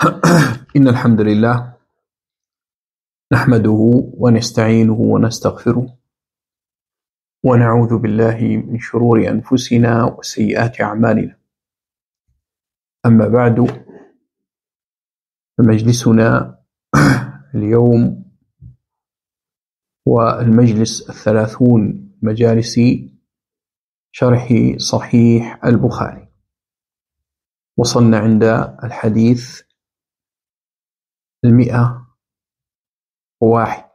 إن الحمد لله نحمده ونستعينه ونستغفره ونعوذ بالله من شرور أنفسنا وسيئات أعمالنا. أما بعد، فمجلسنا اليوم والمجلس 30 مجالس شرح صحيح البخاري. وصلنا عند الحديث 101.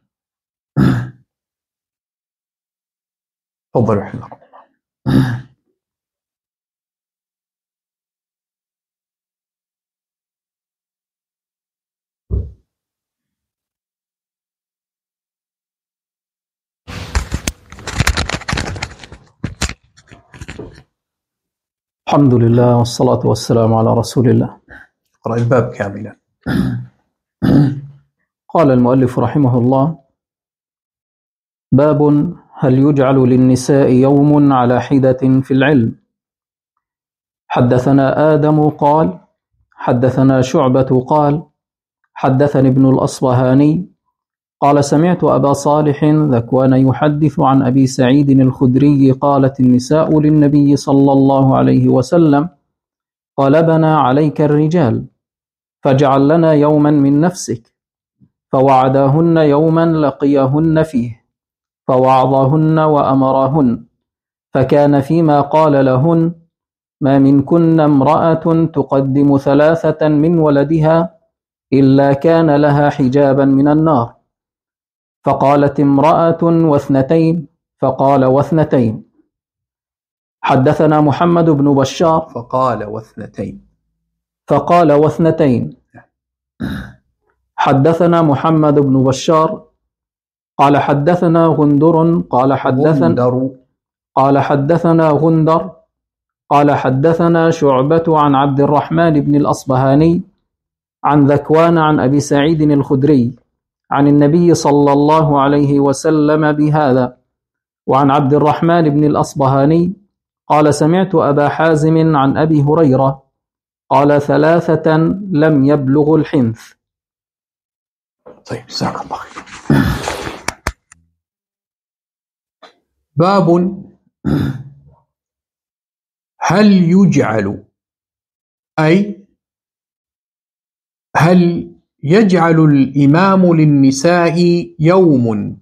تفضلوا حفظكم الله. الحمد لله والصلاة والسلام على رسول الله. اقرأ الباب كاملا. قال المؤلف رحمه الله: باب هل يجعل للنساء يوم على حدة في العلم. حدثنا آدم قال حدثنا شعبة قال حدثني ابن الأصبهاني قال سمعت أبا صالح ذكوان يحدث عن أبي سعيد الخدري قالت النساء للنبي صلى الله عليه وسلم: غلبنا عليك الرجال فاجعل لنا يوما من نفسك. فوعداهن يوما لقيهن فيه فوعظاهن وأمراهن، فكان فيما قال لهن: ما منكن امرأة تقدم 3 من ولدها إلا كان لها حجابا من النار. فقالت امرأة 2 فقال 2. حدثنا محمد بن بشار فقال 2. حدثنا محمد بن بشار قال حدثنا غندر قال حدثنا غندر قال حدثنا شعبة عن عبد الرحمن بن الأصبهاني عن ذكوان عن أبي سعيد الخدري عن النبي صلى الله عليه وسلم بهذا. وعن عبد الرحمن بن الأصبهاني قال سمعت أبا حازم عن أبي هريرة قال 3 لم يبلغوا الحنث. طيب، جزاك الله خير. باب هل يجعل، أي هل يجعل الإمام للنساء يوم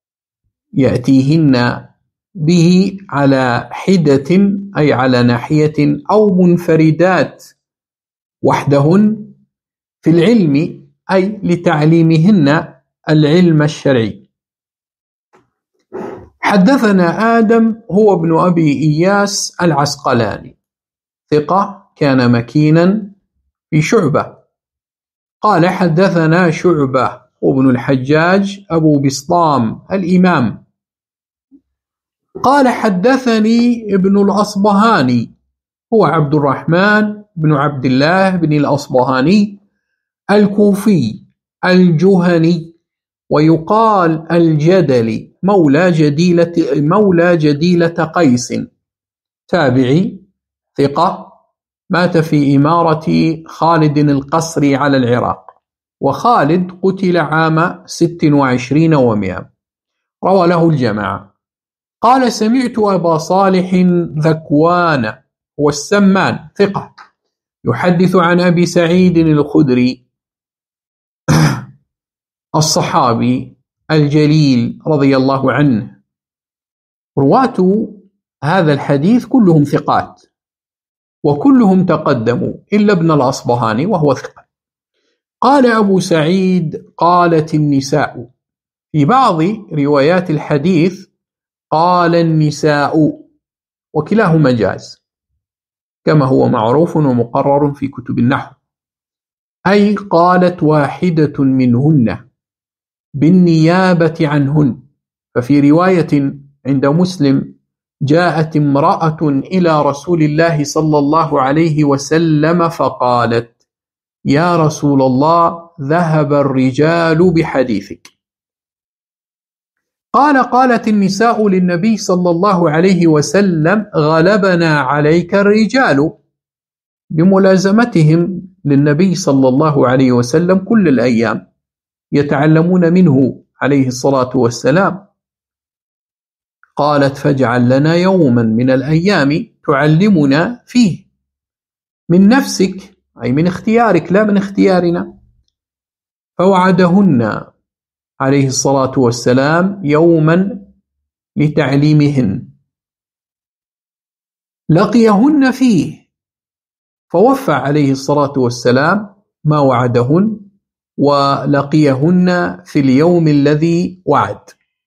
يأتيهن به على حدة، أي على ناحية، أو منفردات وحدهن في العلم، أي لتعليمهن العلم الشرعي. حدثنا آدم هو ابن أبي إياس العسقلاني، ثقة كان مكينا في شعبة. قال حدثنا شعبة وابن الحجاج أبو بسطام الإمام. قال حدثني ابن الأصبهاني هو عبد الرحمن بن عبد الله بن الأصبهاني الكوفي الجهني، ويقال الجدلي، مولى جديلة قيس، تابعي ثقة، مات في إمارة خالد القصري على العراق، وخالد قتل عام 26 و100. روى له الجماعة. قال سمعت أبا صالح ذكوان هو السمان، ثقة، يحدث عن أبي سعيد الخدري الصحابي الجليل رضي الله عنه. رواة هذا الحديث كلهم ثقات، وكلهم تقدموا إلا ابن الأصبهاني وهو ثقة. قال أبو سعيد قالت النساء. في بعض روايات الحديث قال النساء، وكلاهما جاز كما هو معروف ومقرر في كتب النحو، أي قالت واحدة منهن بالنيابة عنهن. ففي رواية عند مسلم جاءت امرأة إلى رسول الله صلى الله عليه وسلم فقالت: يا رسول الله، ذهب الرجال بحديثك. قالت النساء للنبي صلى الله عليه وسلم: غلبنا عليك الرجال، بملازمتهم للنبي صلى الله عليه وسلم كل الأيام يتعلمون منه عليه الصلاة والسلام. قالت فاجعل لنا يوما من الأيام تعلمنا فيه من نفسك، أي من اختيارك لا من اختيارنا. فوعدهن عليه الصلاة والسلام يوما لتعليمهن لقيهن فيه، فوفى عليه الصلاة والسلام ما وعدهن ولقيهن في اليوم الذي وعد،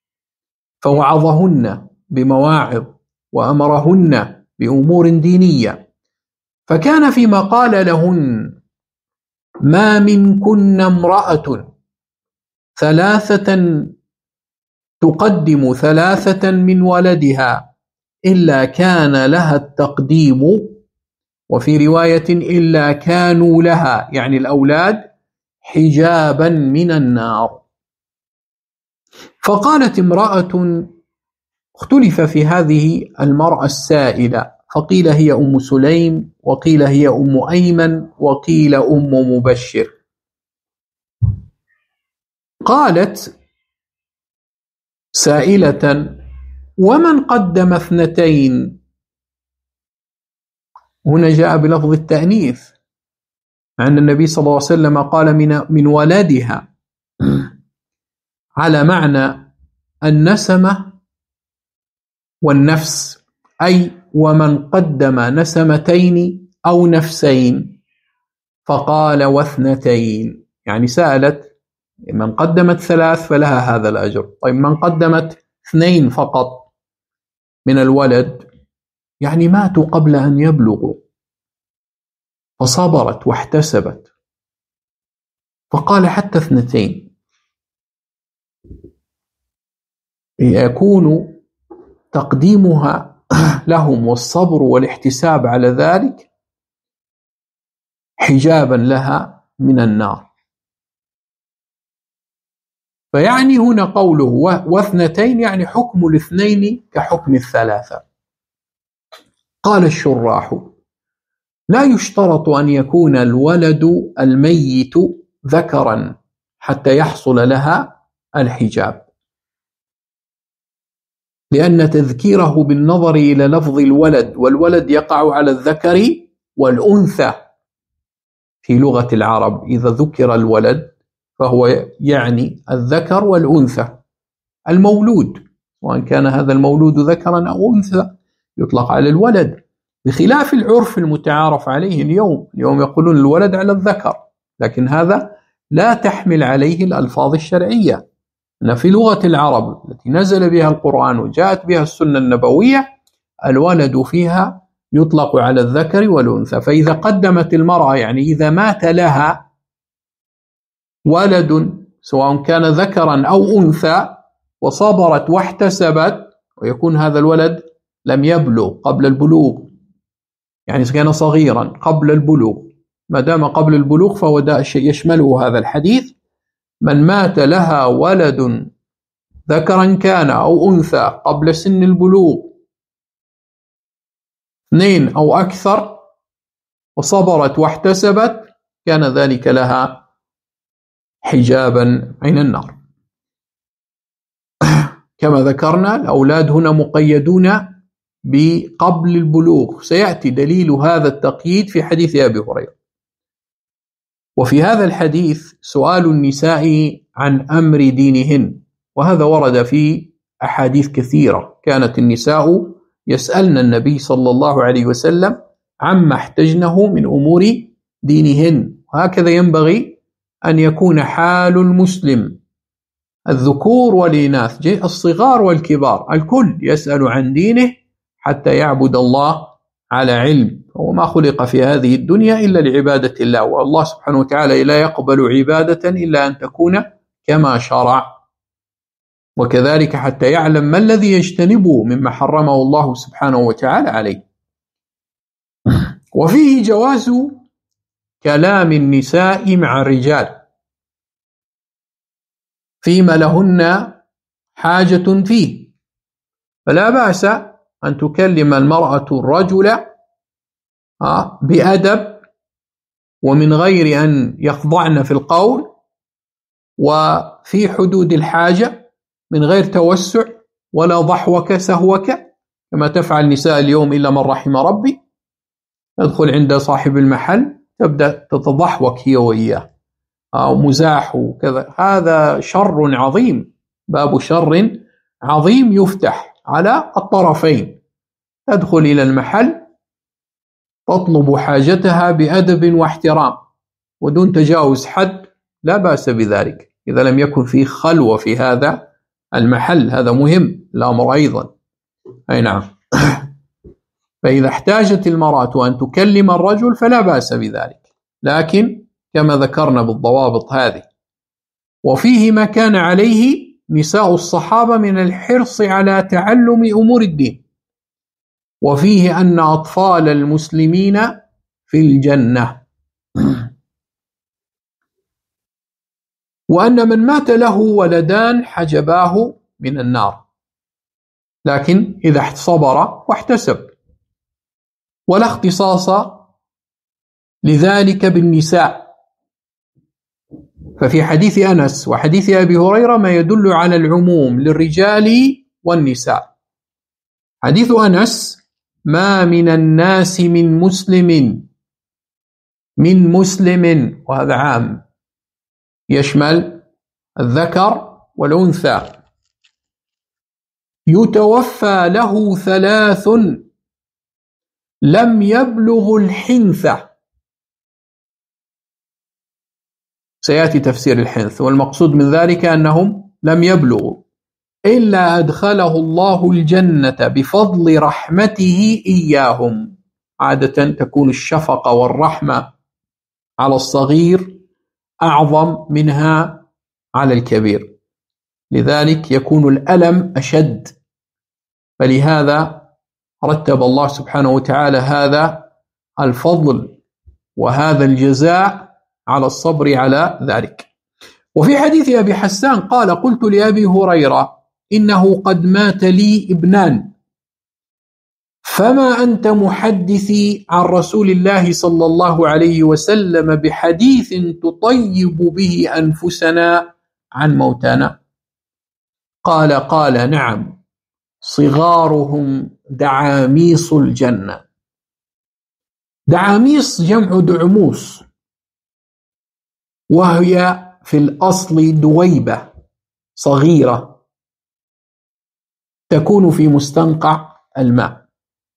فوعظهن بمواعظ وأمرهن بأمور دينية. فكان فيما قال لهن: ما منكن امرأة ثلاثة تقدم ثلاثة من ولدها إلا كان لها التقديم، وفي رواية إلا كانوا لها يعني الأولاد حجابا من النار. فقالت امرأة، اختلف في هذه المرأة السائلة، فقيل هي أم سليم، وقيل هي أم أيمن، وقيل أم مبشر. قالت سائلة: ومن قدم اثنتين؟ هنا جاء بلفظ التأنيث، أن النبي صلى الله عليه وسلم قال من ولدها، على معنى النسمة والنفس، أي ومن قدم نسمتين أو نفسين. فقال واثنتين، يعني سألت من قدمت ثلاث فلها هذا الأجر، طيب من قدمت اثنين فقط من الولد يعني ماتوا قبل أن يبلغوا، فصبرت واحتسبت، فقال حتى اثنتين، يكون تقديمها لهم والصبر والاحتساب على ذلك حجابا لها من النار. فيعني هنا قوله واثنتين يعني حكم الاثنين كحكم الثلاثة. قال الشراح: لا يشترط أن يكون الولد الميت ذكرا حتى يحصل لها الحجاب، لأن تذكيره بالنظر إلى لفظ الولد، والولد يقع على الذكر والأنثى في لغة العرب، إذا ذكر الولد فهو يعني الذكر والأنثى، المولود، وأن كان هذا المولود ذكرا أو أنثى يطلق على الولد، بخلاف العرف المتعارف عليه اليوم يقولون الولد على الذكر، لكن هذا لا تحمل عليه الألفاظ الشرعية. أن في لغة العرب التي نزل بها القرآن وجاءت بها السنة النبوية الولد فيها يطلق على الذكر والأنثى. فإذا قدمت المرأة، يعني إذا مات لها ولد سواء كان ذكرا أو أنثى وصبرت واحتسبت، ويكون هذا الولد لم يبلغ قبل البلوغ، يعني كان صغيرا قبل البلوغ، ما دام قبل البلوغ فهو يشمله هذا الحديث: من مات لها ولد ذكرا كان أو أنثى قبل سن البلوغ 2 أو أكثر وصبرت واحتسبت كان ذلك لها حجابا عن النار. كما ذكرنا الأولاد هنا مقيدون بقبل البلوغ، سيأتي دليل هذا التقييد في حديث أبي هريرة. وفي هذا الحديث سؤال النساء عن أمر دينهن، وهذا ورد في أحاديث كثيرة، كانت النساء يسألن النبي صلى الله عليه وسلم عما احتجنه من أمور دينهن، وهكذا ينبغي أن يكون حال المسلم، الذكور والإناث، الصغار والكبار، الكل يسأل عن دينه حتى يعبد الله على علم. وما خلق في هذه الدنيا إلا لعبادة الله، والله سبحانه وتعالى لا يقبل عبادة إلا أن تكون كما شرع، وكذلك حتى يعلم ما الذي يجتنبه مما حرمه الله سبحانه وتعالى عليه. وفيه جواز كلام النساء مع الرجال فيما لهن حاجة فيه، فلا بأس أن تكلم المرأة الرجل بأدب ومن غير أن يخضعن في القول، وفي حدود الحاجة من غير توسع ولا ضحوك سهوك كما تفعل نساء اليوم إلا من رحم ربي. تدخل عند صاحب المحل تبدأ تتضحوك هي وإياه أو مزاح وكذا. هذا شر عظيم، باب شر عظيم يفتح على الطرفين. تدخل إلى المحل تطلب حاجتها بأدب واحترام ودون تجاوز حد، لا بأس بذلك إذا لم يكن فيه خلوة في هذا المحل. هذا مهم الأمر أيضا. أي نعم. فإذا احتاجت المرأة أن تكلم الرجل فلا بأس بذلك، لكن كما ذكرنا بالضوابط هذه. وفيه ما كان عليه نساء الصحابة من الحرص على تعلم أمور الدين، وفيه أن أطفال المسلمين في الجنة، وأن من مات له ولدان حجباه من النار، لكن إذا صبر واحتسب. ولا اختصاص لذلك بالنساء، ففي حديث أنس وحديث أبي هريرة ما يدل على العموم للرجال والنساء. حديث أنس: ما من الناس من مسلم، وهذا عام يشمل الذكر والأنثى، يتوفى له 3 لم يبلغ الحنثة. سيأتي تفسير الحنث، والمقصود من ذلك أنهم لم يبلغوا إلا أدخله الله الجنة بفضل رحمته إياهم. عادة تكون الشفقة والرحمة على الصغير أعظم منها على الكبير، لذلك يكون الألم أشد، فلهذا رتب الله سبحانه وتعالى هذا الفضل وهذا الجزاء على الصبر على ذلك. وفي حديث أبي حسان قال: قلت لأبي هريرة إنه قد مات لي ابنان، فما أنت محدثي عن رسول الله صلى الله عليه وسلم بحديث تطيب به أنفسنا عن موتانا؟ قال: نعم، صغارهم دعاميص الجنة. دعاميص جمع دعموس، وهي في الأصل دويبة صغيرة تكون في مستنقع الماء.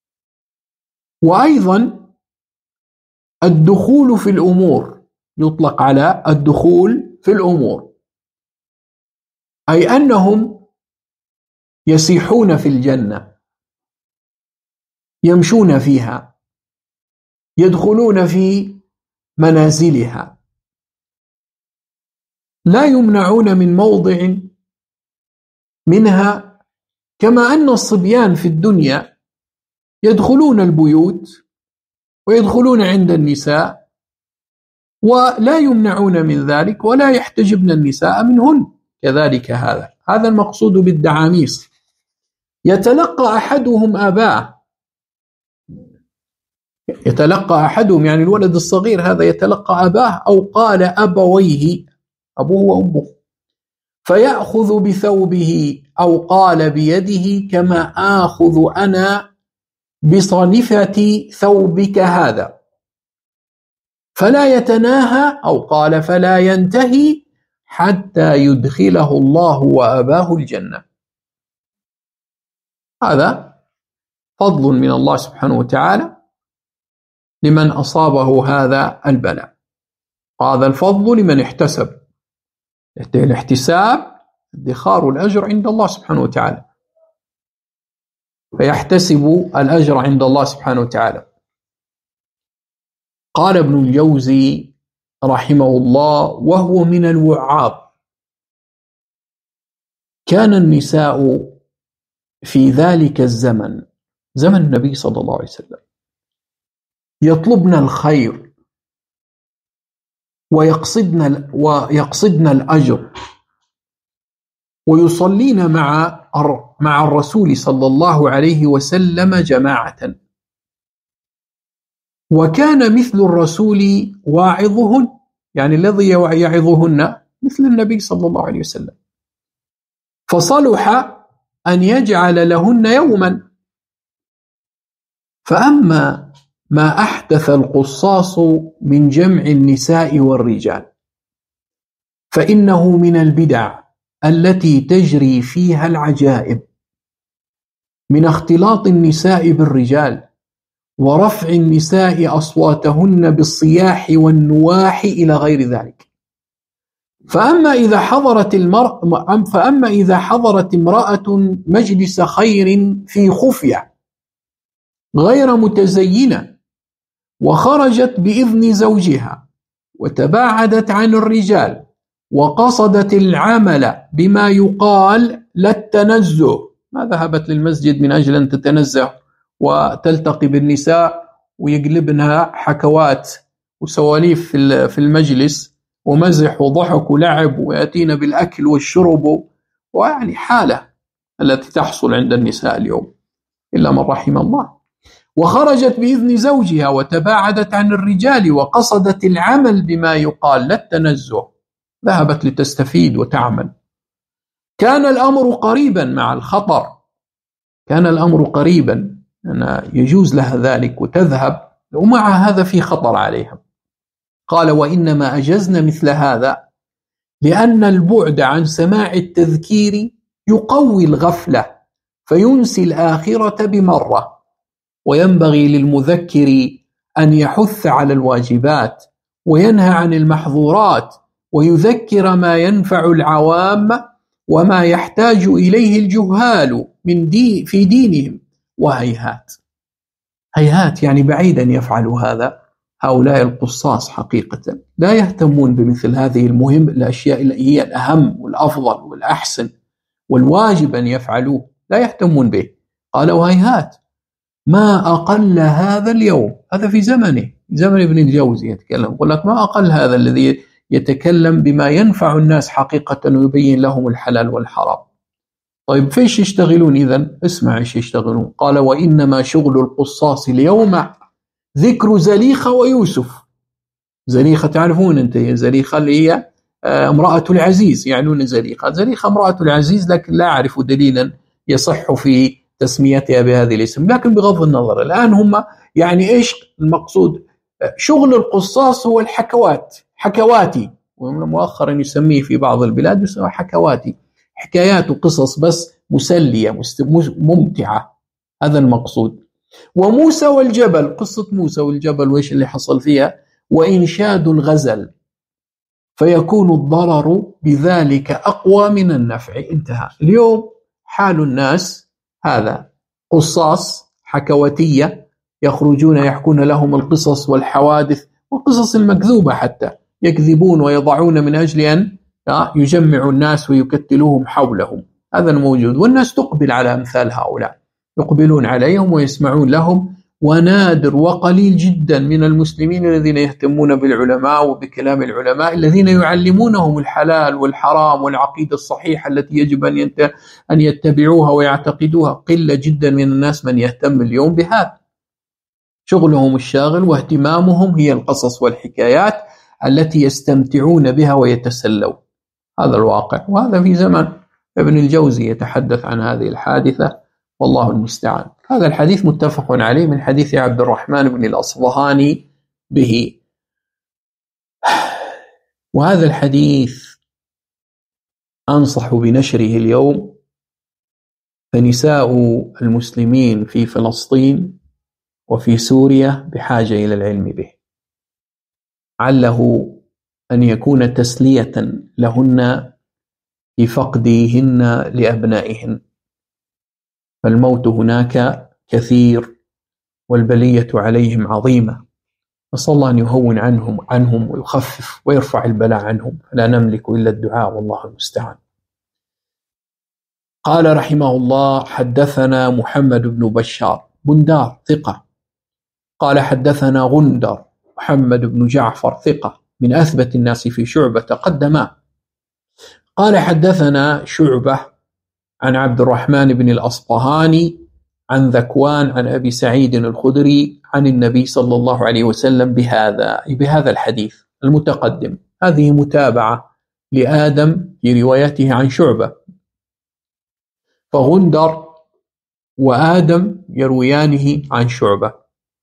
وأيضا الدخول في الأمور يطلق على الدخول في الأمور، أي أنهم يسيحون في الجنة، يمشون فيها، يدخلون في منازلها، لا يمنعون من موضع منها، كما أن الصبيان في الدنيا يدخلون البيوت ويدخلون عند النساء ولا يمنعون من ذلك ولا يحتجبن النساء منهن، كذلك هذا المقصود بالدعاميص. يتلقى أحدهم أباه، يتلقى أحدهم يعني الولد الصغير هذا يتلقى أباه، أو قال أبويه، أبوه وأمه، فيأخذ بثوبه أو قال بيده كما آخذ أنا بصنفة ثوبك هذا، فلا يتناهى أو قال فلا ينتهي حتى يدخله الله وأباه الجنة. هذا فضل من الله سبحانه وتعالى لمن أصابه هذا البلاء، وهذا الفضل لمن احتسب. الاحتساب ادخار الأجر عند الله سبحانه وتعالى، فيحتسب الأجر عند الله سبحانه وتعالى. قال ابن الجوزي رحمه الله وهو من الوعاظ: كان النساء في ذلك الزمن، زمن النبي صلى الله عليه وسلم، يطلبن الخير ويقصدن الأجر ويصلين مع الرسول صلى الله عليه وسلم جماعة، وكان مثل الرسول واعظهن، يعني الذي يعظهن مثل النبي صلى الله عليه وسلم، فصلح أن يجعل لهن يوما. فأما ما أحدث القصاص من جمع النساء والرجال فإنه من البدع التي تجري فيها العجائب، من اختلاط النساء بالرجال ورفع النساء أصواتهن بالصياح والنواح إلى غير ذلك. فأما إذا حضرت امرأة مجلس خير في خفية غير متزينة وخرجت بإذن زوجها وتباعدت عن الرجال وقصدت العمل بما يقال للتنزه، ما ذهبت للمسجد من أجل أن تتنزه وتلتقي بالنساء ويقلبنها حكوات وسواليف في المجلس ومزح وضحك ولعب ويأتينا بالأكل والشرب، ويعني حالة التي تحصل عند النساء اليوم إلا من رحم الله. وخرجت بإذن زوجها وتباعدت عن الرجال وقصدت العمل بما يقال للتنزه، ذهبت لتستفيد وتعمل. كان الأمر قريبا مع الخطر، كان الأمر قريبا أن يجوز لها ذلك وتذهب، ومع هذا في خطر عليها. قال: وإنما أجزنا مثل هذا لأن البعد عن سماع التذكير يقوي الغفلة فينسي الآخرة بمرة، وينبغي للمذكر أن يحث على الواجبات وينهى عن المحظورات ويذكر ما ينفع العوام وما يحتاج إليه الجهال في دينهم. وهيهات، هيهات يعني بعيدا يفعل هذا هؤلاء القصاص، حقيقة لا يهتمون بمثل هذه الأشياء اللي هي الأهم والأفضل والأحسن والواجب أن يفعلوه، لا يهتمون به. قال: وهيهات ما أقل هذا اليوم، هذا في زمنه، زمن ابن الجوزي يتكلم، يقول لك ما أقل هذا الذي يتكلم بما ينفع الناس حقيقة ويبين لهم الحلال والحرام. طيب فيش يشتغلون إذن؟ اسمع ايش يشتغلون. قال: وإنما شغل القصاص اليوم ذكر زليخة ويوسف. زليخة تعرفون أنت، زليخة اللي هي امرأة العزيز، يعنون زليخة امرأة العزيز، لكن لا أعرف دليلا يصح في تسميتها بهذه الاسم. لكن بغض النظر الآن هم يعني إيش المقصود؟ شغل القصاص هو الحكوات، حكواتي، ومؤخرا يسميه في بعض البلاد يسمى حكواتي، حكايات وقصص بس مسلية ممتعة، هذا المقصود. وموسى والجبل، قصة موسى والجبل وإيش اللي حصل فيها، وإنشاد الغزل، فيكون الضرر بذلك أقوى من النفع. انتهى. اليوم حال الناس هذا، قصاص حكواتية يخرجون يحكون لهم القصص والحوادث والقصص المكذوبة، حتى يكذبون ويضعون من أجل أن يجمعوا الناس ويكتلوهم حولهم. هذا الموجود، والناس تقبل على أمثال هؤلاء، يقبلون عليهم ويسمعون لهم. ونادر وقليل جدا من المسلمين الذين يهتمون بالعلماء وبكلام العلماء الذين يعلمونهم الحلال والحرام والعقيدة الصحيحة التي يجب أن يتبعوها ويعتقدوها. قلة جدا من الناس من يهتم اليوم بهذا. شغلهم الشاغل واهتمامهم هي القصص والحكايات التي يستمتعون بها ويتسلون. هذا الواقع، وهذا في زمن ابن الجوزي يتحدث عن هذه الحادثة، والله المستعان. هذا الحديث متفق عليه من حديث عبد الرحمن بن الأصبهاني به. وهذا الحديث أنصح بنشره اليوم، فنساء المسلمين في فلسطين وفي سوريا بحاجة إلى العلم به، عله أن يكون تسلية لهن في فقدهن لأبنائهن، فالموت هناك كثير والبلية عليهم عظيمة. نسأل الله أن يهون عنهم ويخفف ويرفع البلاء عنهم، فلا نملك إلا الدعاء والله المستعان. قال رحمه الله: حدثنا محمد بن بشار بندار ثقة، قال حدثنا غندر محمد بن جعفر ثقة من أثبت الناس في شعبة تقدما، قال حدثنا شعبة عن عبد الرحمن بن الأصبهاني عن ذكوان عن أبي سعيد الخدري عن النبي صلى الله عليه وسلم بهذا الحديث المتقدم. هذه متابعة لآدم في روايته عن شعبة، فغندر وآدم يرويانه عن شعبة.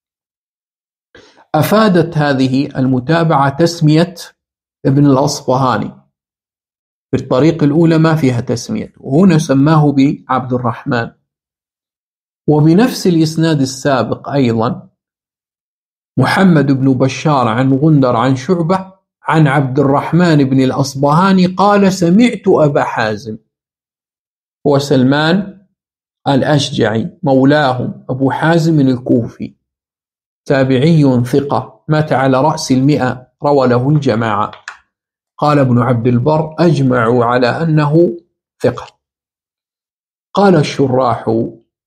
أفادت هذه المتابعة تسمية ابن الأصبهاني، في الطريق الأولى ما فيها تسمية، وهنا سماه بعبد الرحمن. وبنفس الإسناد السابق أيضا محمد بن بشار عن غندر عن شعبة عن عبد الرحمن بن الأصبهاني قال سمعت أبا حازم، هو سلمان الأشجعي مولاهم أبو حازم الكوفي، تابعي ثقة، مات على رأس 100، روى له الجماعة. قال ابن عبد البر أجمعوا على أنه ثقة. قال الشراح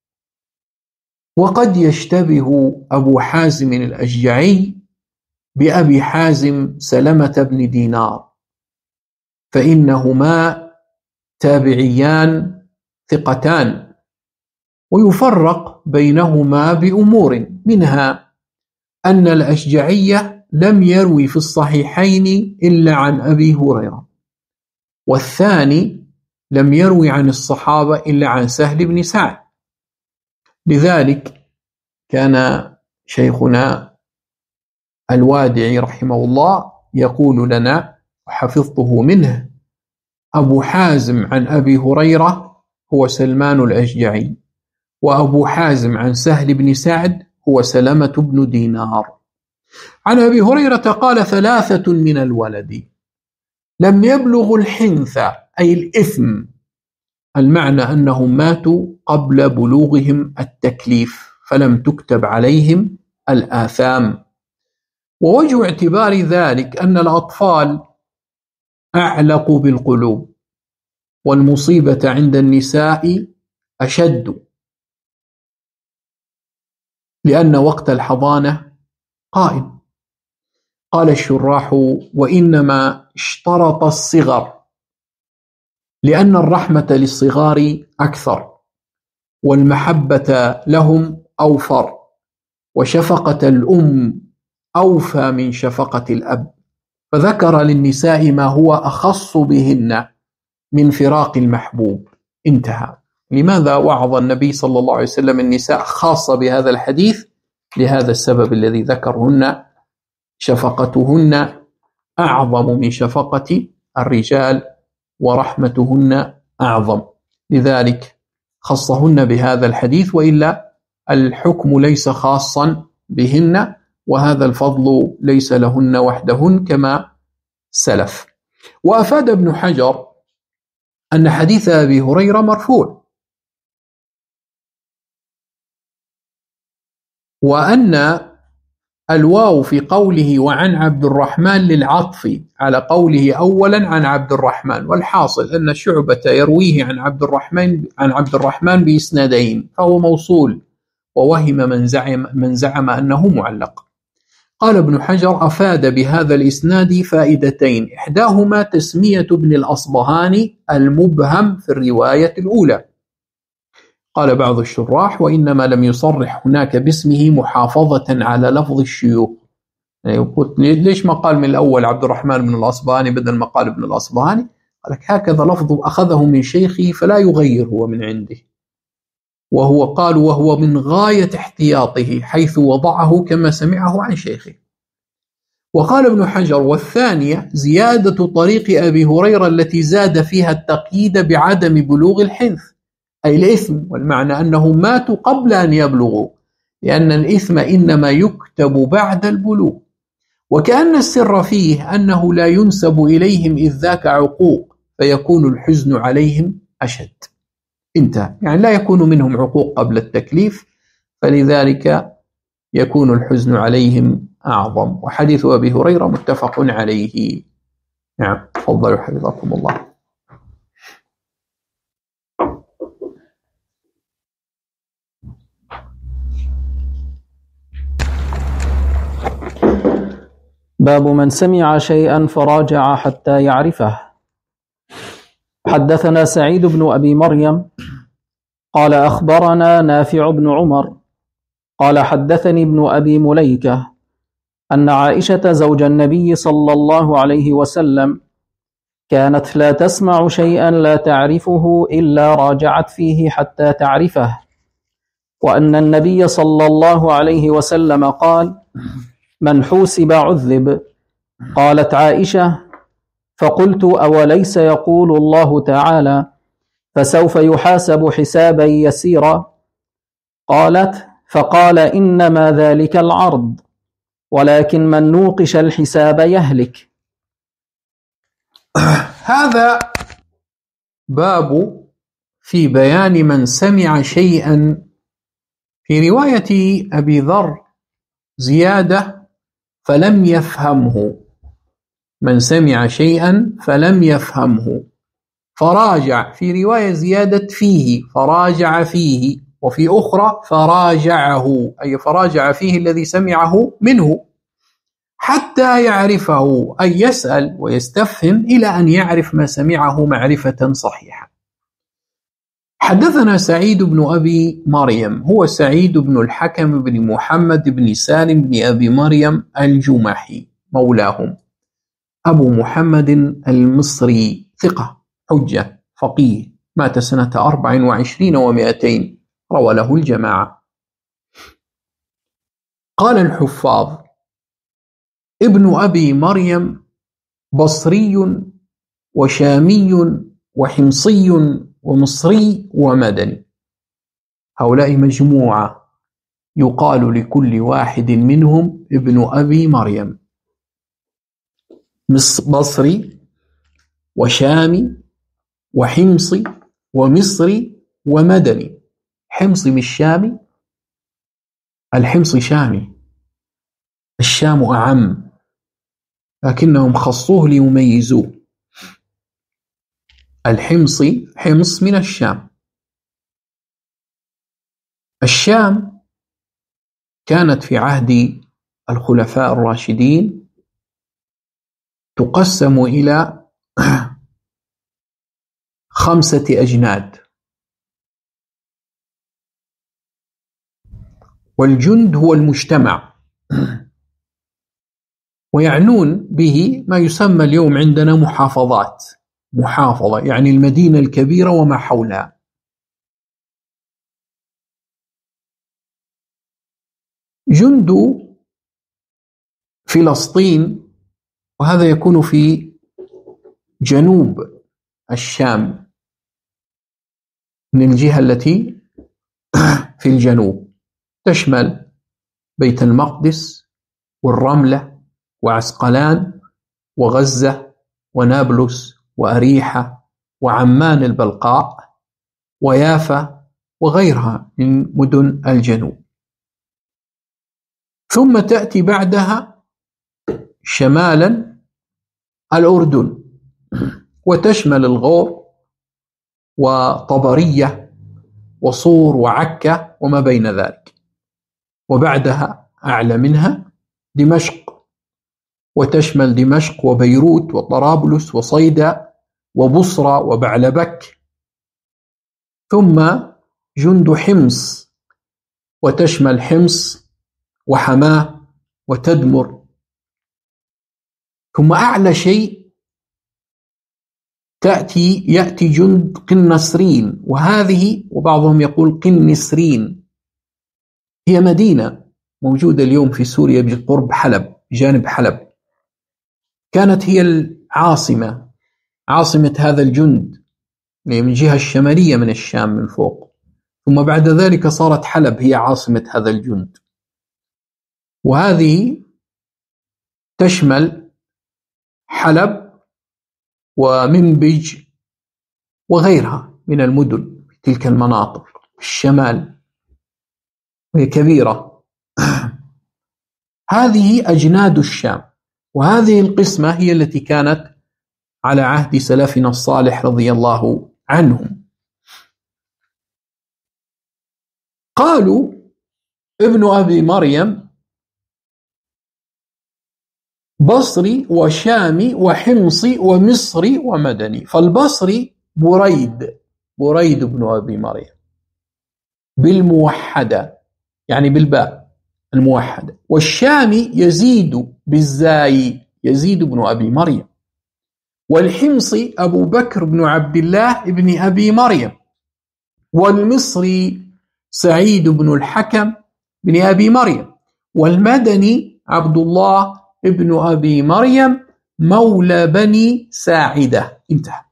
وقد يشتبه أبو حازم الأشجعي بأبي حازم سلمة بن دينار، فإنهما تابعيان ثقتان، ويفرق بينهما بأمور، منها أن الأشجعي لم يروي في الصحيحين إلا عن أبي هريرة، والثاني لم يروي عن الصحابة إلا عن سهل بن سعد. لذلك كان شيخنا الوادعي رحمه الله يقول لنا وحفظته منه: أبو حازم عن أبي هريرة هو سلمان الأشجعي، وأبو حازم عن سهل بن سعد هو سلمة بن دينار. عن أبي هريرة قال 3 من الولد لم يبلغوا الحنث أي الإثم، المعنى أنهم ماتوا قبل بلوغهم التكليف فلم تكتب عليهم الآثام. ووجه اعتبار ذلك أن الأطفال أعلق بالقلوب، والمصيبة عند النساء أشد، لأن وقت الحضانة قائم. قال الشراح وإنما اشترط الصغر لأن الرحمة للصغار أكثر، والمحبة لهم أوفر، وشفقة الأم أوفى من شفقة الأب، فذكر للنساء ما هو أخص بهن من فراق المحبوب. انتهى. لماذا وعظ النبي صلى الله عليه وسلم النساء خاصة بهذا الحديث؟ لهذا السبب الذي ذكرهن، شفقتهن أعظم من شفقة الرجال، ورحمتهن أعظم، لذلك خصهن بهذا الحديث، وإلا الحكم ليس خاصا بهن، وهذا الفضل ليس لهن وحدهن كما سلف. وأفاد ابن حجر أن حديث أبي هريرة مرفوع، وأن الواو في قوله وعن عبد الرحمن للعطف على قوله أولا عن عبد الرحمن، والحاصل أن شعبة يرويه عن عبد الرحمن بإسنادين، فهو موصول، ووهم من زعم أنه معلق. قال ابن حجر أفاد بهذا الإسناد فائدتين، إحداهما تسمية ابن الأصبهاني المبهم في الرواية الأولى. قال بعض الشراح وإنما لم يصرح هناك باسمه محافظة على لفظ الشيوخ، يعني ليش ما قال من الأول عبد الرحمن بن الأصبهاني بدل ما قال ابن الأصبهاني؟ قال لك هكذا لفظه أخذه من شيخه فلا يغير هو من عنده، وهو من غاية احتياطه حيث وضعه كما سمعه عن شيخه. وقال ابن حجر والثانية زيادة طريق أبي هريرة التي زاد فيها التقييد بعدم بلوغ الحنث أي الإثم، والمعنى أنهم ماتوا قبل أن يبلغوا، لأن الإثم إنما يكتب بعد البلوغ، وكأن السر فيه أنه لا ينسب إليهم إذ ذاك عقوق، فيكون الحزن عليهم أشد. انتهى، يعني لا يكون منهم عقوق قبل التكليف، فلذلك يكون الحزن عليهم أعظم. وحديث أبي هريرة متفق عليه. نعم، تفضلوا حفظكم الله. باب من سمع شيئا فراجع حتى يعرفه. حدثنا سعيد بن أبي مريم قال أخبرنا نافع بن عمر قال حدثني ابن أبي مليكة أن عائشة زوج النبي صلى الله عليه وسلم كانت لا تسمع شيئا لا تعرفه إلا راجعت فيه حتى تعرفه، وأن النبي صلى الله عليه وسلم قال: من حوسب عذب. قالت عائشة: فقلت: أوليس يقول الله تعالى: فسوف يحاسب حسابا يسيرا؟ قالت: فقال: إنما ذلك العرض، ولكن من نوقش الحساب يهلك. هذا باب في بيان من سمع شيئا. في رواية أبي ذر زيادة فلم يفهمه، من سمع شيئا فلم يفهمه، فراجع. في رواية زيادة فيه فراجع فيه، وفي أخرى فراجعه، أي فراجع فيه الذي سمعه منه حتى يعرفه، أي يسأل ويستفهم إلى أن يعرف ما سمعه معرفة صحيحة. حدثنا سعيد بن أبي مريم، هو سعيد بن الحكم بن محمد بن سالم بن أبي مريم الجمحي مولاهم، أبو محمد المصري، ثقة حجة فقيه، مات سنة 24 و200، روى له الجماعة. قال الحفاظ: ابن أبي مريم بصري وشامي وحمصي ومصري ومدني، هؤلاء مجموعة يقال لكل واحد منهم ابن أبي مريم، بصري وشامي وحمصي ومصري ومدني. حمصي مش شامي، الحمصي شامي، الشام أعم، لكنهم خصوه ليميزوه. الحمصي حمص من الشام. الشام كانت في عهد الخلفاء الراشدين تقسم إلى 5 أجناد، والجند هو المجتمع، ويعنون به ما يسمى اليوم عندنا محافظات. محافظة يعني المدينة الكبيرة وما حولها. جند فلسطين، وهذا يكون في جنوب الشام من الجهة التي في الجنوب، تشمل بيت المقدس والرملة وعسقلان وغزة ونابلس وأريحة وعمان البلقاء ويافا وغيرها من مدن الجنوب. ثم تأتي بعدها شمالا الأردن، وتشمل الغور وطبرية وصور وعكا وما بين ذلك. وبعدها أعلى منها دمشق، وتشمل دمشق وبيروت وطرابلس وصيدا وبصرى وبعلبك. ثم جند حمص، وتشمل حمص وحماه وتدمر. ثم أعلى شيء يأتي جند قنسرين، وهذه وبعضهم يقول قنسرين، هي مدينة موجودة اليوم في سوريا بقرب حلب، جانب حلب، كانت هي العاصمة، عاصمة هذا الجند من الجهة الشمالية من الشام من فوق. ثم بعد ذلك صارت حلب هي عاصمة هذا الجند، وهذه تشمل حلب ومنبج وغيرها من المدن في تلك المناطق الشمال، وهي كبيرة. هذه أجناد الشام، وهذه القسمة هي التي كانت على عهد سلفنا الصالح رضي الله عنهم. قالوا ابن أبي مريم بصري وشامي وحمصي ومصري ومدني. فالبصري بريد بن أبي مريم بالموحدة، يعني بالباء الموحدة. والشامي يزيد بالزاي، يزيد بن أبي مريم. والحمصي أبو بكر بن عبد الله بن أبي مريم. والمصري سعيد بن الحكم بن أبي مريم. والمدني عبد الله بن أبي مريم مولى بني ساعدة. انتهى.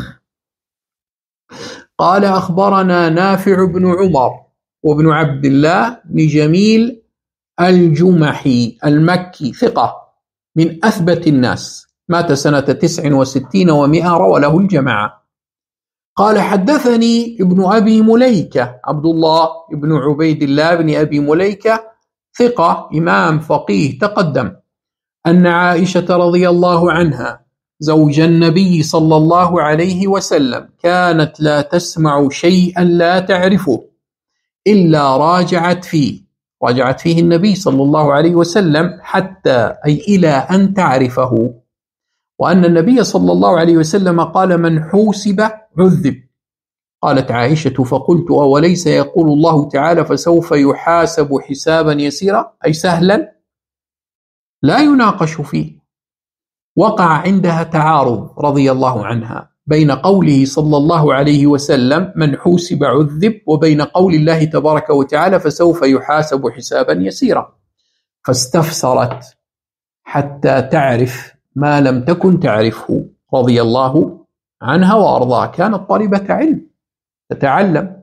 قال أخبرنا نافع بن عمر وابن عبد الله بن جميل الجمحي المكي ثقة من أثبت الناس، مات سنة 69 و100، روى له الجماعة. قال حدثني ابن أبي مليكة عبد الله بن عبيد الله بن أبي مليكة ثقة إمام فقيه تقدم، أن عائشة رضي الله عنها زوج النبي صلى الله عليه وسلم كانت لا تسمع شيئا لا تعرفه إلا راجعت فيه النبي صلى الله عليه وسلم حتى أي إلى أن تعرفه. وأن النبي صلى الله عليه وسلم قال من حوسب عذب. قالت عائشة فقلت أوليس يقول الله تعالى فسوف يحاسب حسابا يسيرا، أي سهلا لا يناقش فيه. وقع عندها تعارض رضي الله عنها بين قوله صلى الله عليه وسلم من حوسب عذب وبين قول الله تبارك وتعالى فسوف يحاسب حسابا يسيرا، فاستفسرت حتى تعرف ما لم تكن تعرفه رضي الله عنها وأرضاها. كانت طالبة علم تتعلم،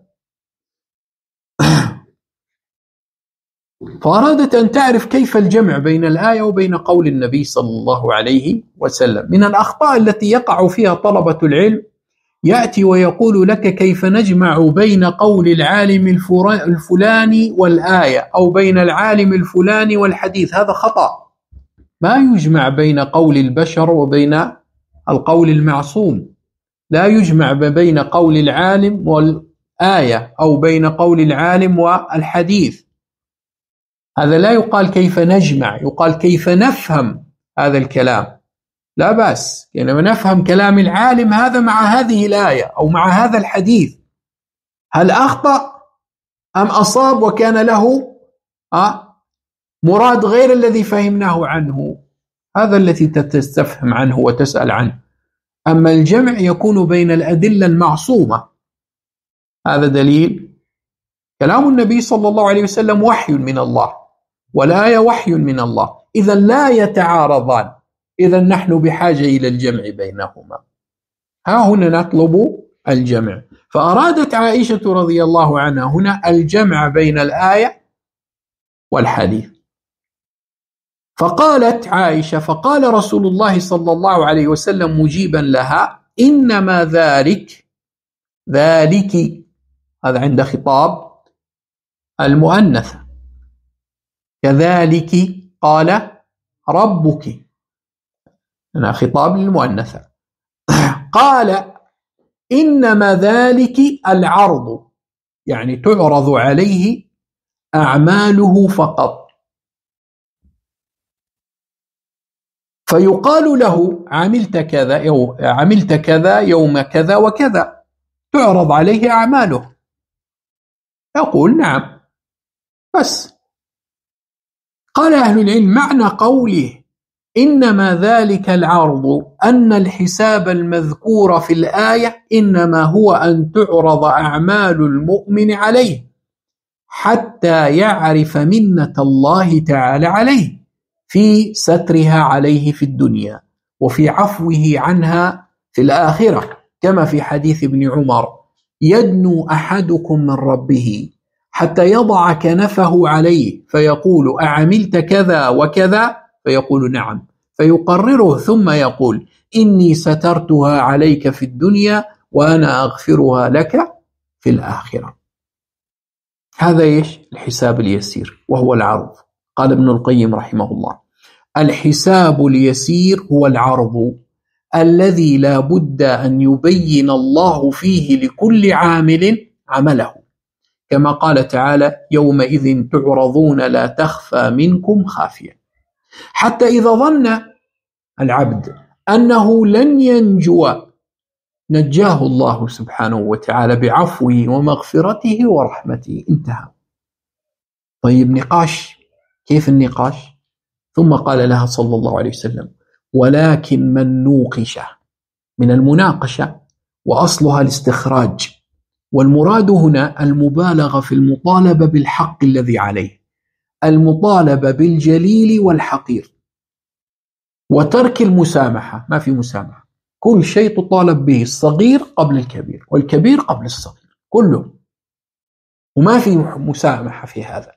فأرادت أن تعرف كيف الجمع بين الآية وبين قول النبي صلى الله عليه وسلم. من الأخطاء التي يقع فيها طلبة العلم يأتي ويقول لك كيف نجمع بين قول العالم الفلاني والآية أو بين العالم الفلاني والحديث. هذا خطأ. ما يجمع بين قول البشر وبين القول المعصوم، لا يجمع بين قول العالم والآية أو بين قول العالم والحديث. هذا لا يقال كيف نجمع، يقال كيف نفهم هذا الكلام. لا بأس يعني نفهم كلام العالم هذا مع هذه الآية أو مع هذا الحديث، هل أخطأ أم أصاب وكان له مراد غير الذي فهمناه عنه. هذا الذي تستفهم عنه وتسأل عنه. أما الجمع يكون بين الأدلة المعصومة. هذا دليل كلام النبي صلى الله عليه وسلم وحي من الله والآية وحي من الله، إذا لا يتعارضان، إذا نحن بحاجة إلى الجمع بينهما. ها هنا نطلب الجمع. فأرادت عائشة رضي الله عنها هنا الجمع بين الآية والحديث. فقالت عائشة فقال رسول الله صلى الله عليه وسلم مجيبا لها إنما ذلك هذا عند خطاب المؤنث، كذلك قال ربك، هنا خطاب للمؤنثة. قال إنما ذلك العرض، يعني تعرض عليه أعماله فقط، فيقال له عملت كذا يوم كذا وكذا، تعرض عليه أعماله، يقول نعم بس. قال أهل العلم معنى قوله إنما ذلك العرض أن الحساب المذكور في الآية إنما هو أن تعرض أعمال المؤمن عليه حتى يعرف منة الله تعالى عليه في سترها عليه في الدنيا وفي عفوه عنها في الآخرة، كما في حديث ابن عمر يدنو أحدكم من ربه حتى يضع كنفه عليه فيقول أعملت كذا وكذا، فيقول نعم، فيقرره ثم يقول إني سترتها عليك في الدنيا وأنا أغفرها لك في الآخرة. هذا إيش؟ الحساب اليسير وهو العرض. قال ابن القيم رحمه الله الحساب اليسير هو العرض الذي لا بد أن يبين الله فيه لكل عامل عمله، كما قال تعالى يومئذ تعرضون لا تخفى منكم خافية. حتى إذا ظن العبد أنه لن ينجو نجاه الله سبحانه وتعالى بعفوه ومغفرته ورحمته، انتهى. طيب نقاش، كيف النقاش؟ ثم قال لها صلى الله عليه وسلم: ولكن من نوقش، من المناقشة، وأصلها الاستخراج، والمراد هنا المبالغة في المطالبة بالحق الذي عليه، المطالبة بالجليل والحقير، وترك المسامحة. ما في مسامحة، كل شيء تطالب به، الصغير قبل الكبير والكبير قبل الصغير كله، وما في مسامحة في هذا.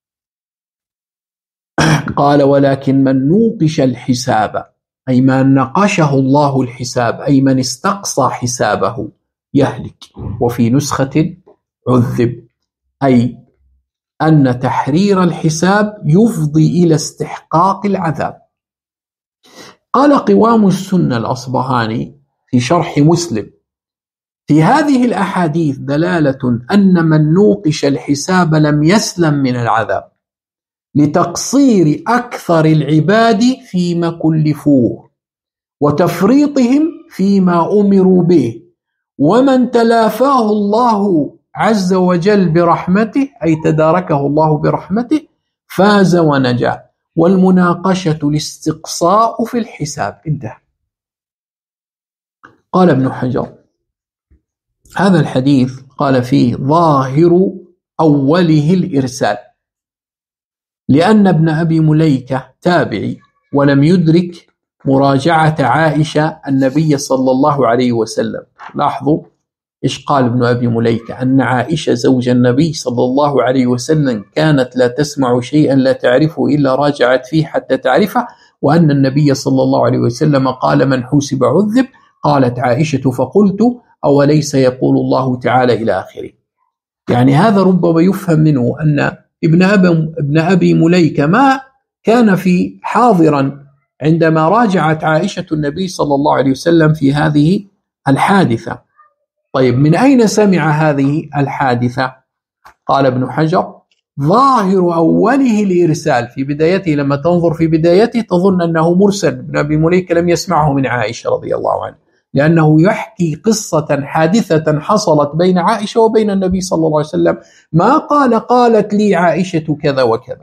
قال: ولكن من نوقش الحساب، أي من نقشه الله الحساب، أي من استقصى حسابه يهلك. وفي نسخة عذب، أي أن تحرير الحساب يفضي إلى استحقاق العذاب. قال قوام السنة الأصبهاني في شرح مسلم: في هذه الأحاديث دلالة أن من نوقش الحساب لم يسلم من العذاب، لتقصير أكثر العباد فيما كلفوه، وتفريطهم فيما أمروا به. ومن تلافاه الله عز وجل برحمته، أي تداركه الله برحمته، فاز ونجا. والمناقشة الاستقصاء في الحساب. انتهى. قال ابن حجر: هذا الحديث قال فيه ظاهر أوله الإرسال، لأن ابن أبي مليكة تابعي ولم يدرك مراجعة عائشة النبي صلى الله عليه وسلم. لاحظوا إيش قال ابن أبي مليكة: أن عائشة زوج النبي صلى الله عليه وسلم كانت لا تسمع شيئا لا تعرفه إلا راجعت فيه حتى تعرفه، وأن النبي صلى الله عليه وسلم قال: من حوسب عذب. قالت عائشة: فقلت: أوليس يقول الله تعالى، إلى آخره. يعني هذا ربما يفهم منه أن ابن أبي مليكة ما كان في حاضرا عندما راجعت عائشة النبي صلى الله عليه وسلم في هذه الحادثة. طيب من أين سمع هذه الحادثة؟ قال ابن حجر: ظاهر أوله الإرسال. في بدايته، لما تنظر في بدايته تظن أنه مرسل، ابن أبي مليكة لم يسمعه من عائشة رضي الله عنها، لأنه يحكي قصة حادثة حصلت بين عائشة وبين النبي صلى الله عليه وسلم. ما قال: قالت لي عائشة كذا وكذا.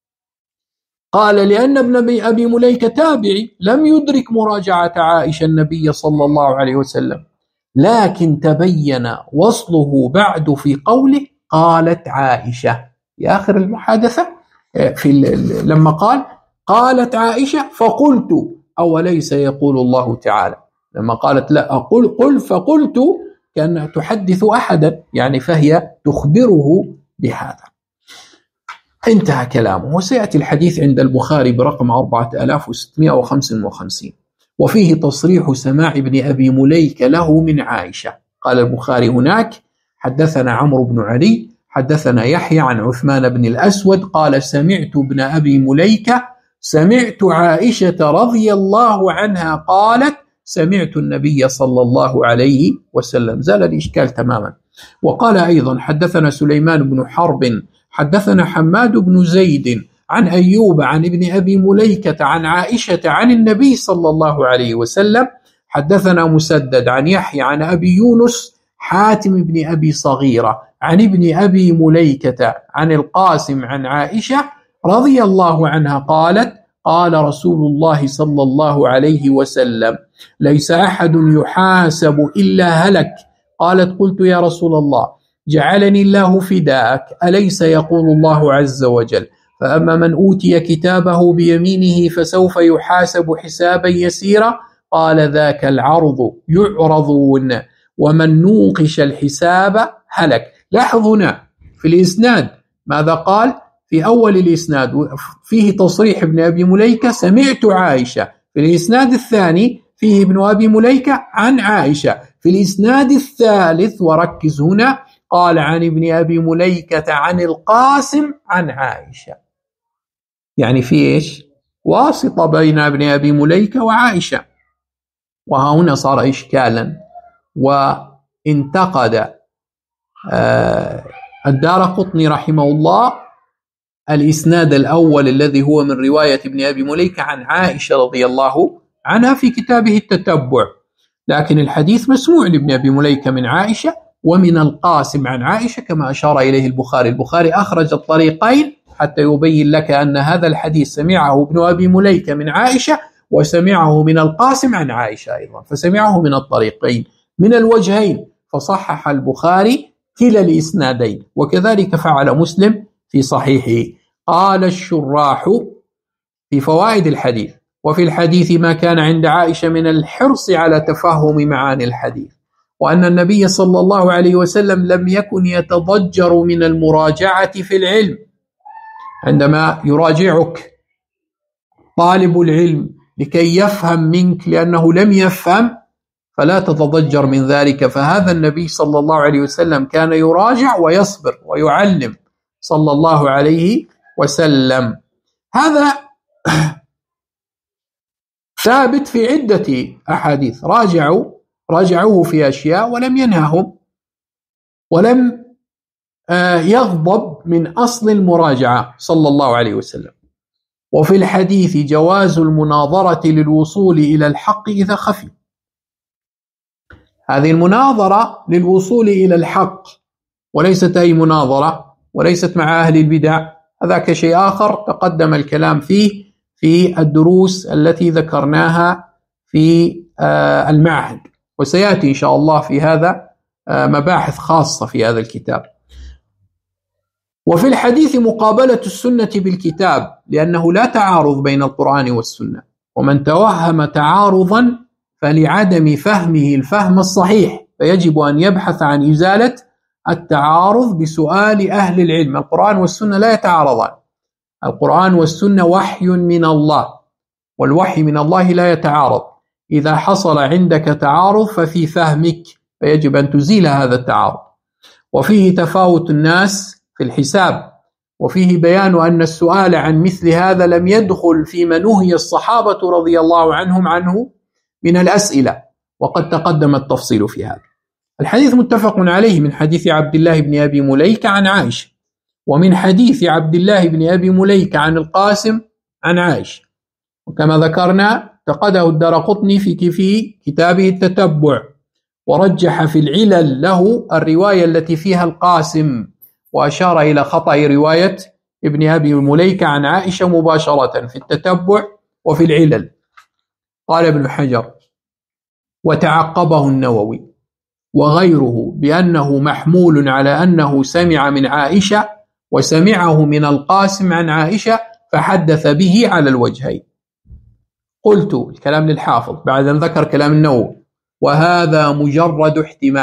قال: لأن ابن أبي مليكة تابعي لم يدرك مراجعة عائشة النبي صلى الله عليه وسلم، لكن تبين وصله بعد في قوله: قالت عائشة، في آخر المحادثة لما قالت عائشة فقلت: أوليس يقول الله تعالى. لما قالت لا قل فقلت، كأنها تحدث أحدا، يعني فهي تخبره بهذا. انتهى كلامه. وسيأتي الحديث عند البخاري برقم 4655، وفيه تصريح سماع ابن أبي مليكة له من عائشة. قال البخاري هناك: حدثنا عمرو بن علي حدثنا يحيى عن عثمان بن الأسود قال: سمعت ابن أبي مليكة سمعت عائشة رضي الله عنها قالت: سمعت النبي صلى الله عليه وسلم. زال الإشكال تماما. وقال أيضا: حدثنا سليمان بن حرب حدثنا حماد بن زيد عن أيوب عن ابن أبي مليكة عن عائشة عن النبي صلى الله عليه وسلم. حدثنا مسدد عن يحيى عن أبي يونس حاتم بن أبي صغيرة عن ابن أبي مليكة عن القاسم عن عائشة رضي الله عنها قالت: قال رسول الله صلى الله عليه وسلم: ليس أحد يحاسب إلا هلك. قالت: قلت: يا رسول الله، جعلني الله فداءك، أليس يقول الله عز وجل: فأما من أوتي كتابه بيمينه فسوف يحاسب حسابا يسيرا؟ قال: ذاك العرض يعرضون، ومن نوقش الحساب هلك. لاحظ هنا في الإسناد ماذا قال؟ في أول الإسناد فيه تصريح ابن أبي مليكة: سمعت عائشة. في الإسناد الثاني فيه ابن أبي مليكة عن عائشة. في الإسناد الثالث، وركز هنا، قال: عن ابن أبي مليكة عن القاسم عن عائشة. يعني في إيش؟ واسطة بين ابن أبي مليكة وعائشة. وهنا صار إشكالا. وانتقد الدارقطني رحمه الله الإسناد الأول الذي هو من رواية ابن أبي مليكة عن عائشة رضي الله عنها في كتابه التتبع، لكن الحديث مسموع لابن أبي مليكة من عائشة ومن القاسم عن عائشة كما أشار إليه البخاري. البخاري أخرج الطريقين حتى يبين لك أن هذا الحديث سمعه ابن أبي مليكة من عائشة وسمعه من القاسم عن عائشة أيضا، فسمعه من الطريقين من الوجهين، فصحح البخاري كلا الإسنادين، وكذلك فعل مسلم في صحيحه. قال الشراح في فوائد الحديث: وفي الحديث ما كان عند عائشة من الحرص على تفهم معاني الحديث، وأن النبي صلى الله عليه وسلم لم يكن يتضجر من المراجعة في العلم. عندما يراجعك طالب العلم لكي يفهم منك لأنه لم يفهم فلا تتضجر من ذلك، فهذا النبي صلى الله عليه وسلم كان يراجع ويصبر ويعلم صلى الله عليه وسلم. هذا ثابت في عدة أحاديث، راجعوه في أشياء ولم ينههم ولم يغضب من أصل المراجعة صلى الله عليه وسلم. وفي الحديث جواز المناظرة للوصول إلى الحق إذا خفي. هذه المناظرة للوصول إلى الحق، وليست أي مناظرة، وليست مع أهل البدع، هذاك شيء آخر تقدم الكلام فيه في الدروس التي ذكرناها في المعهد، وسيأتي إن شاء الله في هذا مباحث خاصة في هذا الكتاب. وفي الحديث مقابلة السنة بالكتاب، لأنه لا تعارض بين القرآن والسنة، ومن توهم تعارضا فلعدم فهمه الفهم الصحيح، فيجب أن يبحث عن إزالة التعارض بسؤال أهل العلم. القرآن والسنة لا يتعارضان، القرآن والسنة وحي من الله، والوحي من الله لا يتعارض. إذا حصل عندك تعارض ففي فهمك، فيجب أن تزيل هذا التعارض. وفيه تفاوت الناس في الحساب، وفيه بيان أن السؤال عن مثل هذا لم يدخل فيما نهي الصحابة رضي الله عنهم عنه من الأسئلة، وقد تقدم التفصيل في هذا. الحديث متفق عليه من حديث عبد الله بن أبي مليكة عن عائشة، ومن حديث عبد الله بن أبي مليكة عن القاسم عن عائشة، وكما ذكرنا تقده الدارقطني في كتابه التتبع، ورجح في العلل له الرواية التي فيها القاسم، وأشار إلى خطأ رواية ابن أبي مليكة عن عائشة مباشرة في التتبع وفي العلل. قال ابن حجر: وتعقبه النووي وغيره بأنه محمول على أنه سمع من عائشة وسمعه من القاسم عن عائشة فحدث به على الوجهين. قلت، الكلام للحافظ بعد أن ذكر كلام النووي: وهذا مجرد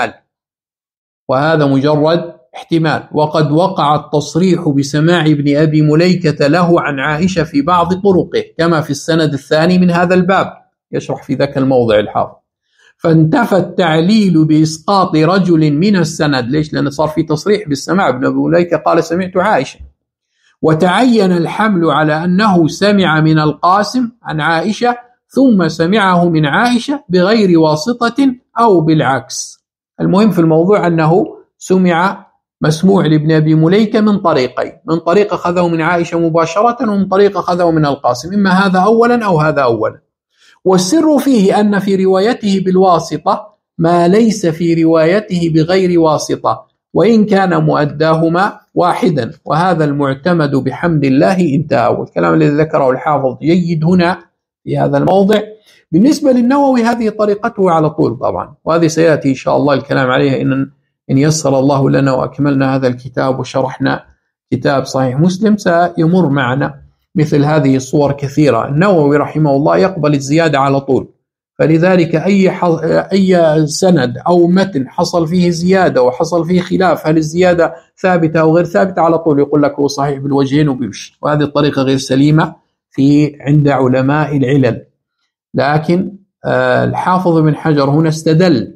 احتمال، وقد وقع التصريح بسماع ابن أبي مليكة له عن عائشة في بعض طرقه، كما في السند الثاني من هذا الباب، يشرح في ذاك الموضع الحافظ. فانتفى التعليل بإسقاط رجل من السند. ليش؟ لأن صار في تصريح بالسماع، ابن أبي مليكة قال سمعت عائشة، وتعين الحمل على أنه سمع من القاسم عن عائشة ثم سمعه من عائشة بغير واسطة أو بالعكس. المهم في الموضوع أنه مسموع لابن أبي مليكة من طريقين، من طريق أخذه من عائشة مباشرة، ومن طريق أخذه من القاسم، إما هذا أولا أو هذا أولا. والسر فيه أن في روايته بالواسطة ما ليس في روايته بغير واسطة، وإن كان مؤداهما واحدا، وهذا المعتمد بحمد الله. انتهى. والكلام الذي ذكره الحافظ جيد هنا في هذا الموضع. بالنسبة للنووي هذه طريقته على طول طبعا، وهذه سيأتي إن شاء الله الكلام عليها إن يسر الله لنا وأكملنا هذا الكتاب وشرحنا كتاب صحيح مسلم، سيمر معنا مثل هذه الصور كثيرة. النووي رحمه الله يقبل الزيادة على طول، فلذلك أي سند أو متن حصل فيه زيادة وحصل فيه خلاف هل الزيادة ثابتة أو غير ثابتة، على طول يقول لك هو صحيح بالوجهين وبيمشي، وهذه الطريقة غير سليمة عند علماء العلل. لكن الحافظ بن حجر هنا استدل،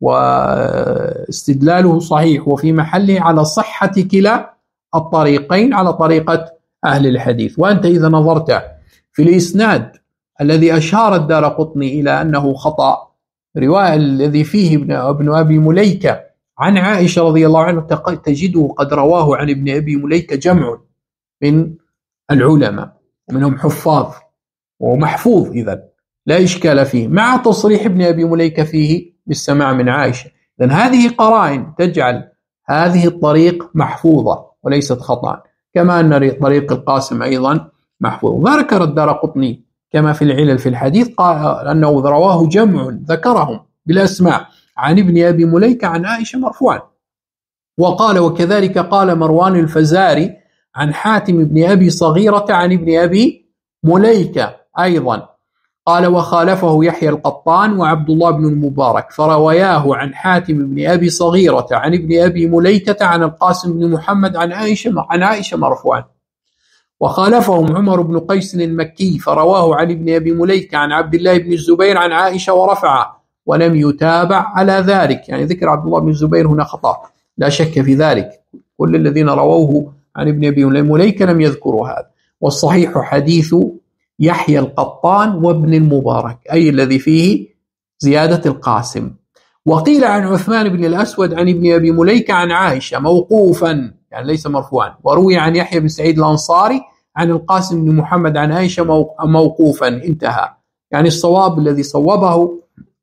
واستدلاله صحيح وفي محله على صحة كلا الطريقين على طريقة أهل الحديث. وأنت إذا نظرت في الإسناد الذي أشار الدارقطني إلى أنه خطأ، رواية الذي فيه ابن أبي مليكة عن عائشة رضي الله عنه، تجده قد رواه عن ابن أبي مليكة جمع من العلماء ومنهم حفاظ ومحفوظ، إذن لا إشكال فيه، مع تصريح ابن أبي مليكة فيه بالسماع من عائشة. إذن هذه قرائن تجعل هذه الطريق محفوظة وليست خطأ. كما أن طريق القاسم أيضا محفوظ. وذكر الدارقطني كما في العلل في الحديث قال أنه رواه جمع ذكرهم بالأسماء عن ابن أبي مليكة عن عائشة مرفوعا. وقال وكذلك قال مروان الفزاري عن حاتم بن أبي صغيرة عن ابن أبي مليكة أيضا. قال وخالفه يحيى القطان وعبد الله بن المبارك فرواياه عن حاتم بن أبي صغيرة عن ابن أبي مليكة عن القاسم بن محمد عن عائشة مرفوعا. وخالفهم عمر بن قيس المكي فرواه عن ابن أبي مليكة عن عبد الله بن الزبير عن عائشة ورفعه ولم يتابع على ذلك. يعني ذكر عبد الله بن الزبير هنا خطأ لا شك في ذلك، كل الذين رووه عن ابن أبي مليكة لم يذكروا هذا. والصحيح حديث يحيى القطان وابن المبارك أي الذي فيه زيادة القاسم. وقيل عن عثمان بن الأسود عن ابن أبي مليكة عن عائشة موقوفا يعني ليس مرفوعا. وروي عن يحيى بن سعيد الأنصاري عن القاسم بن محمد عن عائشة موقوفا انتهى. يعني الصواب الذي صوبه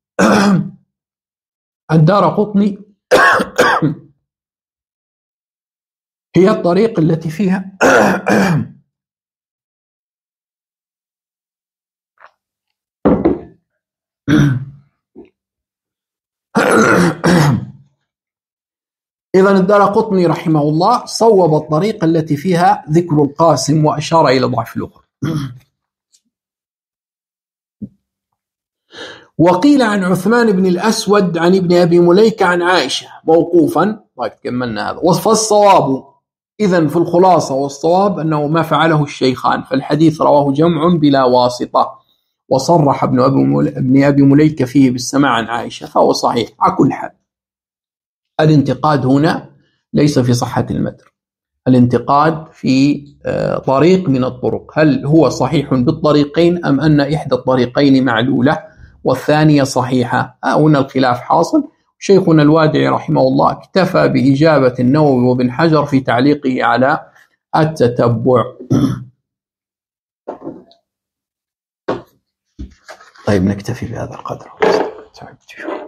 الدارقطني هي الطريق التي فيها إذن الدارقطني رحمه الله صوب الطريقة التي فيها ذكر القاسم وأشار إلى ضعف الأخرى. وقيل عن عثمان بن الأسود عن ابن أبي مليكة عن عائشة موقوفا. كملنا هذا. فالصواب إذن في الخلاصة والصواب أنه ما فعله الشيخان، فالحديث رواه جمع بلا واسطة وصرح ابن أبي مليكة فيه بالسماع عن عائشة فهو صحيح. على كل حال الانتقاد هنا ليس في صحة المتن، الانتقاد في طريق من الطرق، هل هو صحيح بالطريقين أم أن إحدى الطريقين معلولة والثانية صحيحة؟ هنا الخلاف حاصل. شيخنا الوادعي رحمه الله اكتفى بإجابة النووي وابن حجر في تعليقه على التتبع. طيب نكتفي بهذا القدر.